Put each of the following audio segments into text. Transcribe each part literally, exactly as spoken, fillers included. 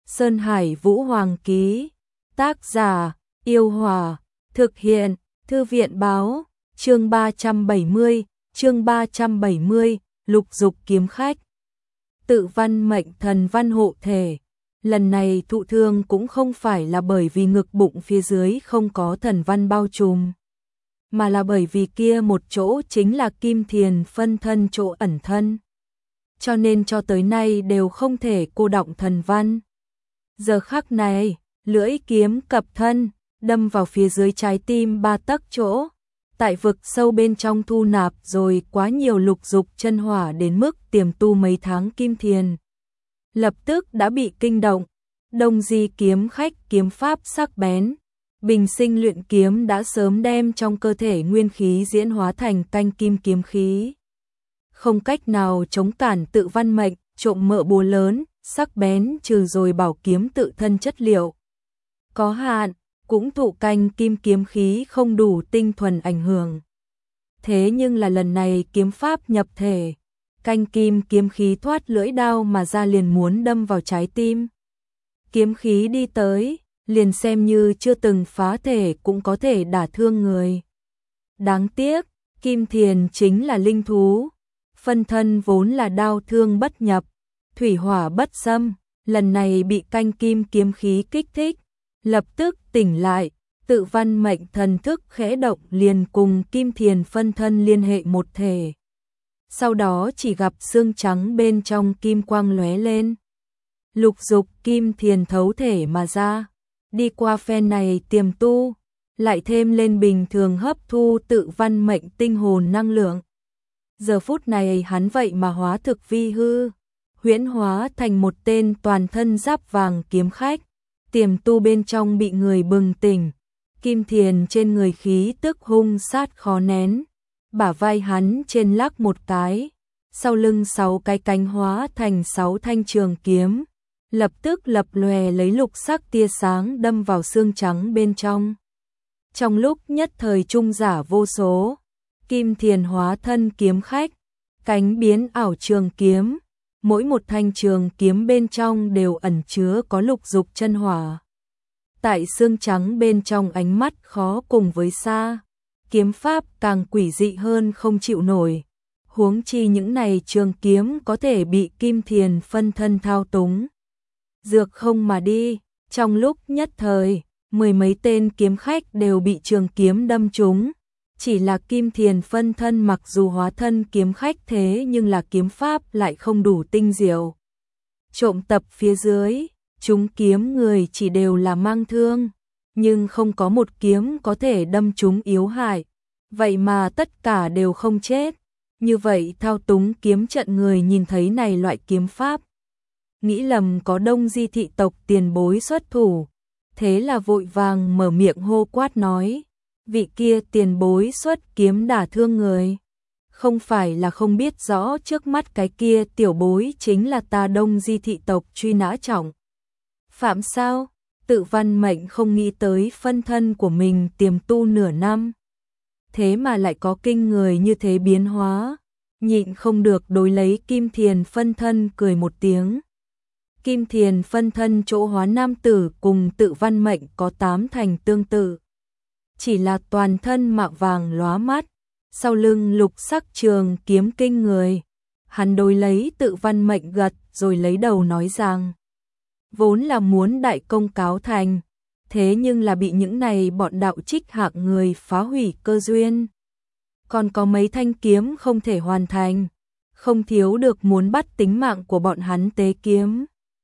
Sơn Hải Vũ Hoàng ký. Tác giả: Yêu Hòa. Thực hiện: Thư viện báo. Chương ba trăm bảy mươi, chương ba trăm bảy mươi, Lục Dục kiếm khách. Tự văn mệnh thần văn hộ thể. Lần này thụ thương cũng không phải là bởi vì ngực bụng phía dưới không có thần văn bao trùm, mà là bởi vì kia một chỗ chính là Kim Thiền phân thân chỗ ẩn thân. Cho nên cho tới nay đều không thể cô đọng thần văn. Giờ khắc này, lưỡi kiếm cập thân, đâm vào phía dưới trái tim ba tấc chỗ. Tại vực sâu bên trong thu nạp rồi quá nhiều lục dục chân hỏa đến mức tiềm tu mấy tháng Kim Thiền lập tức đã bị kinh động. Đông Di kiếm khách kiếm pháp sắc bén, bình sinh luyện kiếm đã sớm đem trong cơ thể nguyên khí diễn hóa thành canh kim kiếm khí. Không cách nào chống cản tự văn mệnh, trộm mợ búa lớn, sắc bén trừ rồi bảo kiếm tự thân chất liệu có hạn, cũng thụ canh kim kiếm khí không đủ tinh thuần ảnh hưởng. Thế nhưng là lần này kiếm pháp nhập thể, canh kim kiếm khí thoát lưỡi đao mà ra liền muốn đâm vào trái tim. Kiếm khí đi tới, liền xem như chưa từng phá thể cũng có thể đả thương người. Đáng tiếc, Kim Thiền chính là linh thú, phân thân vốn là đao thương bất nhập, thủy hỏa bất xâm, lần này bị canh kim kiếm khí kích thích, lập tức tỉnh lại, tự văn mệnh thần thức khẽ động liền cùng Kim Thiền phân thân liên hệ một thể. Sau đó chỉ gặp xương trắng bên trong kim quang lóe lên. Lục dục Kim Thiền thấu thể mà ra, đi qua phen này tiềm tu, lại thêm lên bình thường hấp thu tự văn mệnh tinh hồn năng lượng. Giờ phút này hắn vậy mà hóa thực vi hư, huyễn hóa thành một tên toàn thân giáp vàng kiếm khách, tiềm tu bên trong bị người bừng tỉnh. Kim Thiền trên người khí tức hung sát khó nén, bả vai hắn trên lắc một cái, sau lưng sáu cái cánh hóa thành sáu thanh trường kiếm, lập tức lập lòe lấy lục sắc tia sáng đâm vào xương trắng bên trong. Trong lúc nhất thời trung giả vô số, Kim Thiền hóa thân kiếm khách, cánh biến ảo trường kiếm, mỗi một thanh trường kiếm bên trong đều ẩn chứa có lục dục chân hỏa. Tại xương trắng bên trong ánh mắt khó cùng với xa, kiếm pháp càng quỷ dị hơn không chịu nổi. Huống chi những này trường kiếm có thể bị Kim Thiền phân thân thao túng. Dược không mà đi, trong lúc nhất thời, mười mấy tên kiếm khách đều bị trường kiếm đâm trúng. Chỉ là Kim Thiền phân thân mặc dù hóa thân kiếm khách thế nhưng là kiếm pháp lại không đủ tinh diệu. Trộm tập phía dưới, chúng kiếm người chỉ đều là mang thương, nhưng không có một kiếm có thể đâm chúng yếu hại. Vậy mà tất cả đều không chết. Như vậy thao túng kiếm trận người nhìn thấy này loại kiếm pháp, nghĩ lầm có Đông Di thị tộc tiền bối xuất thủ, thế là vội vàng mở miệng hô quát nói, vị kia tiền bối xuất kiếm đả thương người, không phải là không biết rõ trước mắt cái kia tiểu bối chính là ta Đông Di thị tộc truy nã trọng phạm sao? Tự văn mệnh không nghĩ tới phân thân của mình tiềm tu nửa năm, thế mà lại có kinh người như thế biến hóa, nhịn không được đối lấy Kim Thiền phân thân cười một tiếng. Kim Thiền phân thân chỗ hóa nam tử cùng tự văn mệnh có tám thành tương tự, chỉ là toàn thân mạ vàng lóa mắt, sau lưng lục sắc trường kiếm kinh người. Hắn đối lấy tự văn mệnh gật rồi lấy đầu nói rằng, vốn là muốn đại công cáo thành, thế nhưng là bị những này bọn đạo trích hạng người phá hủy cơ duyên. Còn có mấy thanh kiếm không thể hoàn thành, không thiếu được muốn bắt tính mạng của bọn hắn tế kiếm.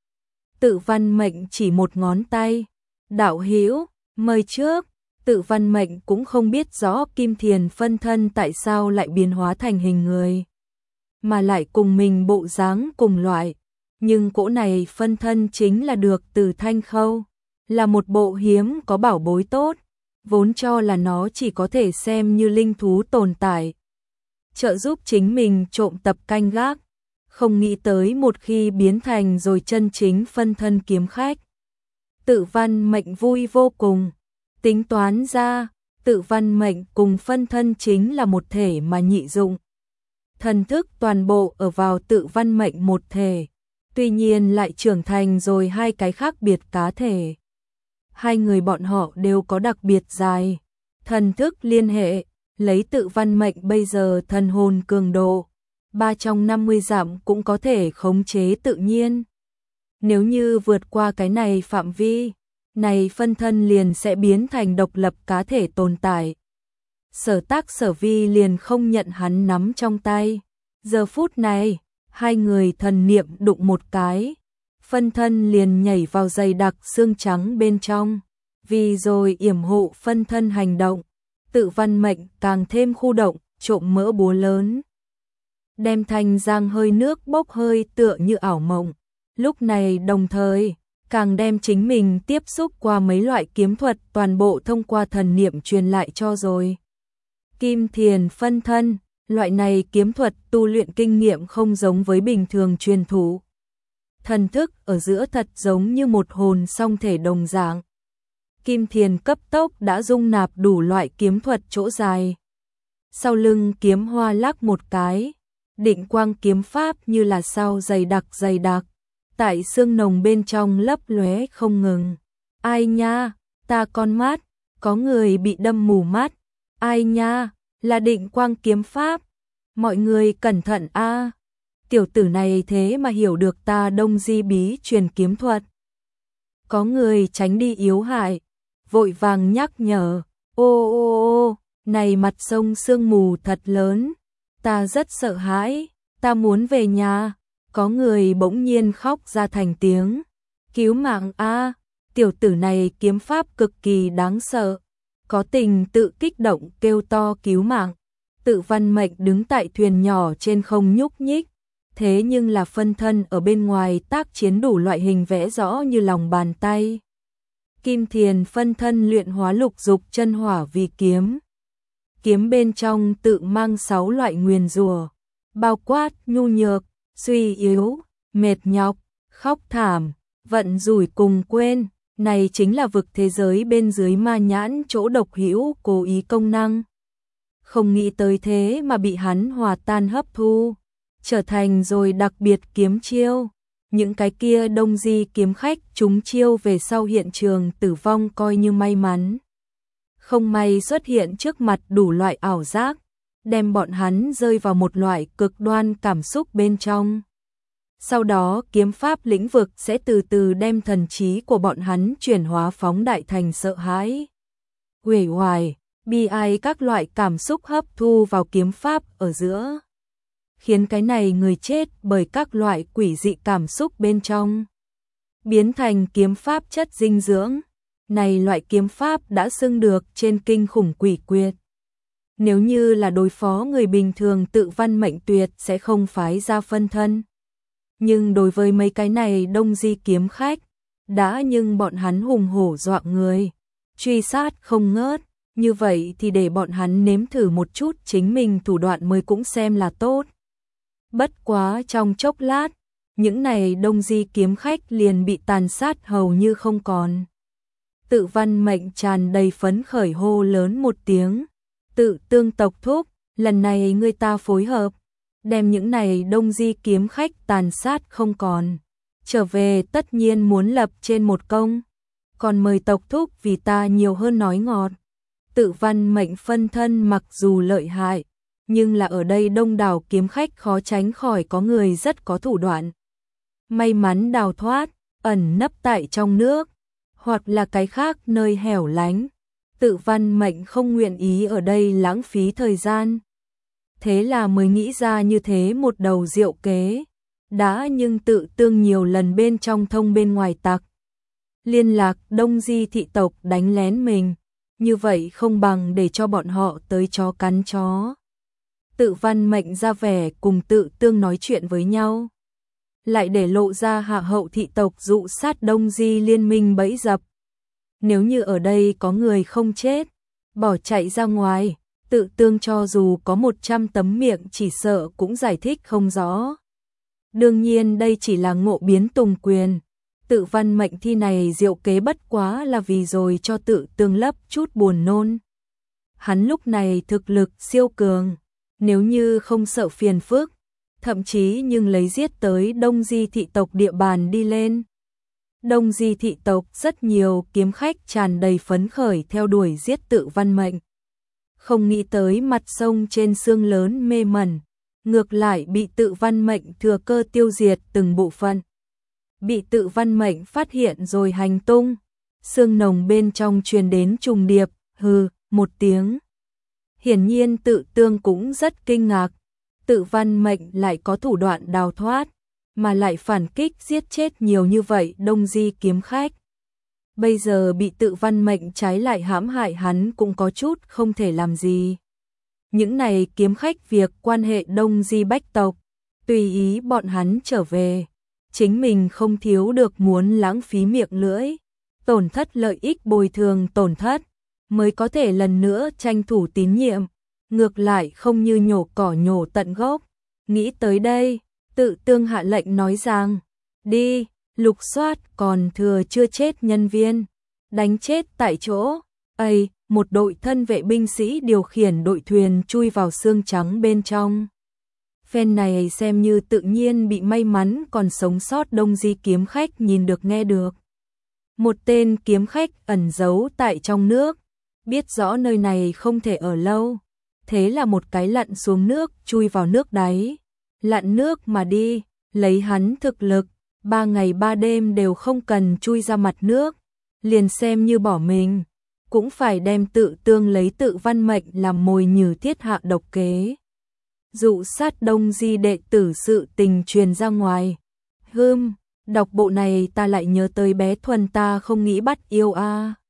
Tự văn mệnh chỉ một ngón tay, đạo hữu mời trước. Tự văn mệnh cũng không biết rõ Kim Thiền phân thân tại sao lại biến hóa thành hình người, mà lại cùng mình bộ dáng cùng loại. Nhưng cỗ này phân thân chính là được từ Thanh Khâu, là một bộ hiếm có bảo bối tốt, vốn cho là nó chỉ có thể xem như linh thú tồn tại, trợ giúp chính mình trộm tập canh gác, không nghĩ tới một khi biến thành rồi chân chính phân thân kiếm khách. Tự văn mệnh vui vô cùng, tính toán ra, tự văn mệnh cùng phân thân chính là một thể mà nhị dụng. Thần thức toàn bộ ở vào tự văn mệnh một thể, tuy nhiên lại trưởng thành rồi hai cái khác biệt cá thể. Hai người bọn họ đều có đặc biệt dài, thần thức liên hệ, lấy tự văn mệnh bây giờ thần hồn cường độ, ba trong năm mươi dặm cũng có thể khống chế tự nhiên. Nếu như vượt qua cái này phạm vi, này phân thân liền sẽ biến thành độc lập cá thể tồn tại. Sở Tác Sở Vi liền không nhận hắn nắm trong tay. Giờ phút này, hai người thần niệm đụng một cái, phân thân liền nhảy vào dày đặc xương trắng bên trong. Vì rồi yểm hộ phân thân hành động, tự văn mệnh càng thêm khu động, trộm mỡ búa lớn. Đem thành giang hơi nước bốc hơi tựa như ảo mộng. Lúc này đồng thời, càng đem chính mình tiếp xúc qua mấy loại kiếm thuật toàn bộ thông qua thần niệm truyền lại cho rồi. Kim thiền phân thân, loại này kiếm thuật tu luyện kinh nghiệm không giống với bình thường truyền thụ. Thần thức ở giữa thật giống như một hồn song thể đồng dạng. Kim thiền cấp tốc đã dung nạp đủ loại kiếm thuật chỗ dài. Sau lưng kiếm hoa lắc một cái, định quang kiếm pháp như là sao dày đặc dày đặc, tại xương nồng bên trong lấp lóe không ngừng. Ai nha, ta con mắt, có người bị đâm mù mắt. Ai nha, là định quang kiếm pháp. Mọi người cẩn thận a. Tiểu tử này thế mà hiểu được ta Đông Di bí truyền kiếm thuật. Có người tránh đi yếu hại, vội vàng nhắc nhở. Ô ô ô, này mặt sông sương mù thật lớn, ta rất sợ hãi, ta muốn về nhà. Có người bỗng nhiên khóc ra thành tiếng. Cứu mạng a, tiểu tử này kiếm pháp cực kỳ đáng sợ. Có tình tự kích động kêu to cứu mạng. Tự văn mệnh đứng tại thuyền nhỏ trên không nhúc nhích, thế nhưng là phân thân ở bên ngoài tác chiến đủ loại hình vẽ rõ như lòng bàn tay. Kim thiền phân thân luyện hóa lục dục chân hỏa vì kiếm. Kiếm bên trong tự mang sáu loại nguyền rủa, bao quát nhu nhược, suy yếu, mệt nhọc, khóc thảm, vận rủi cùng quên. Này chính là vực thế giới bên dưới ma nhãn chỗ độc hữu cố ý công năng. Không nghĩ tới thế mà bị hắn hòa tan hấp thu, trở thành rồi đặc biệt kiếm chiêu. Những cái kia Đông Di kiếm khách chúng chiêu về sau hiện trường tử vong coi như may mắn. Không may xuất hiện trước mặt đủ loại ảo giác, đem bọn hắn rơi vào một loại cực đoan cảm xúc bên trong. Sau đó kiếm pháp lĩnh vực sẽ từ từ đem thần trí của bọn hắn chuyển hóa phóng đại thành sợ hãi, uể oải, bi ai các loại cảm xúc hấp thu vào kiếm pháp ở giữa. Khiến cái này người chết bởi các loại quỷ dị cảm xúc bên trong, biến thành kiếm pháp chất dinh dưỡng. Này loại kiếm pháp đã xưng được trên kinh khủng quỷ quyệt. Nếu như là đối phó người bình thường tự văn mệnh tuyệt sẽ không phái ra phân thân. Nhưng đối với mấy cái này Đông Di kiếm khách, đã nhưng bọn hắn hùng hổ dọa người, truy sát không ngớt, như vậy thì để bọn hắn nếm thử một chút chính mình thủ đoạn mới cũng xem là tốt. Bất quá trong chốc lát, những này Đông Di kiếm khách liền bị tàn sát hầu như không còn. Tự văn mệnh tràn đầy phấn khởi hô lớn một tiếng. Tự tương tộc thúc, lần này người ta phối hợp, đem những này Đông Di kiếm khách tàn sát không còn. Trở về tất nhiên muốn lập trên một công, còn mời tộc thúc vì ta nhiều hơn nói ngọt. Tự văn mệnh phân thân mặc dù lợi hại, nhưng là ở đây đông đảo kiếm khách khó tránh khỏi có người rất có thủ đoạn. May mắn đào thoát, ẩn nấp tại trong nước, hoặc là cái khác nơi hẻo lánh. Tự văn mệnh không nguyện ý ở đây lãng phí thời gian. Thế là mới nghĩ ra như thế một đầu diệu kế. Đã nhưng tự tương nhiều lần bên trong thông bên ngoài tặc. Liên lạc Đông Di thị tộc đánh lén mình. Như vậy không bằng để cho bọn họ tới chó cắn chó. Tự văn mệnh ra vẻ cùng tự tương nói chuyện với nhau. Lại để lộ ra hạ hậu thị tộc dụ sát Đông Di liên minh bẫy dập. Nếu như ở đây có người không chết, bỏ chạy ra ngoài, tự tương cho dù có một trăm tấm miệng chỉ sợ cũng giải thích không rõ. Đương nhiên đây chỉ là ngộ biến tùng quyền. Tự văn mệnh thi này diệu kế bất quá là vì rồi cho tự tương lấp chút buồn nôn. Hắn lúc này thực lực siêu cường, nếu như không sợ phiền phức, thậm chí nhưng lấy giết tới Đông Di thị tộc địa bàn đi lên. Đông Di thị tộc rất nhiều kiếm khách tràn đầy phấn khởi theo đuổi giết Tự Văn Mệnh. Không nghĩ tới mặt sông trên xương lớn mê mẩn, ngược lại bị Tự Văn Mệnh thừa cơ tiêu diệt từng bộ phận. Bị Tự Văn Mệnh phát hiện rồi hành tung, xương nồng bên trong truyền đến trùng điệp, hừ, một tiếng. Hiển nhiên Tự Tương cũng rất kinh ngạc, Tự Văn Mệnh lại có thủ đoạn đào thoát, mà lại phản kích giết chết nhiều như vậy Đông Di kiếm khách. Bây giờ bị Tự Văn Mệnh trái lại hãm hại hắn cũng có chút không thể làm gì. Những này kiếm khách việc quan hệ Đông Di bách tộc, tùy ý bọn hắn trở về. Chính mình không thiếu được muốn lãng phí miệng lưỡi, tổn thất lợi ích bồi thường tổn thất, mới có thể lần nữa tranh thủ tín nhiệm, ngược lại không như nhổ cỏ nhổ tận gốc. Nghĩ tới đây, Tự Tương hạ lệnh nói rằng, đi, lục soát còn thừa chưa chết nhân viên, đánh chết tại chỗ. Ây, một đội thân vệ binh sĩ điều khiển đội thuyền chui vào xương trắng bên trong. Phen này xem như tự nhiên bị may mắn còn sống sót Đông Di kiếm khách nhìn được nghe được. Một tên kiếm khách ẩn giấu tại trong nước, biết rõ nơi này không thể ở lâu, thế là một cái lặn xuống nước chui vào nước đáy, lặn nước mà đi, lấy hắn thực lực, ba ngày ba đêm đều không cần chui ra mặt nước, liền xem như bỏ mình, cũng phải đem Tự Tương lấy Tự Văn Mệnh làm mồi nhử thiết hạ độc kế. Dụ sát Đông Di đệ tử sự tình truyền ra ngoài. Hưm, đọc bộ này ta lại nhớ tới bé Thuần ta không nghĩ bắt yêu a. À.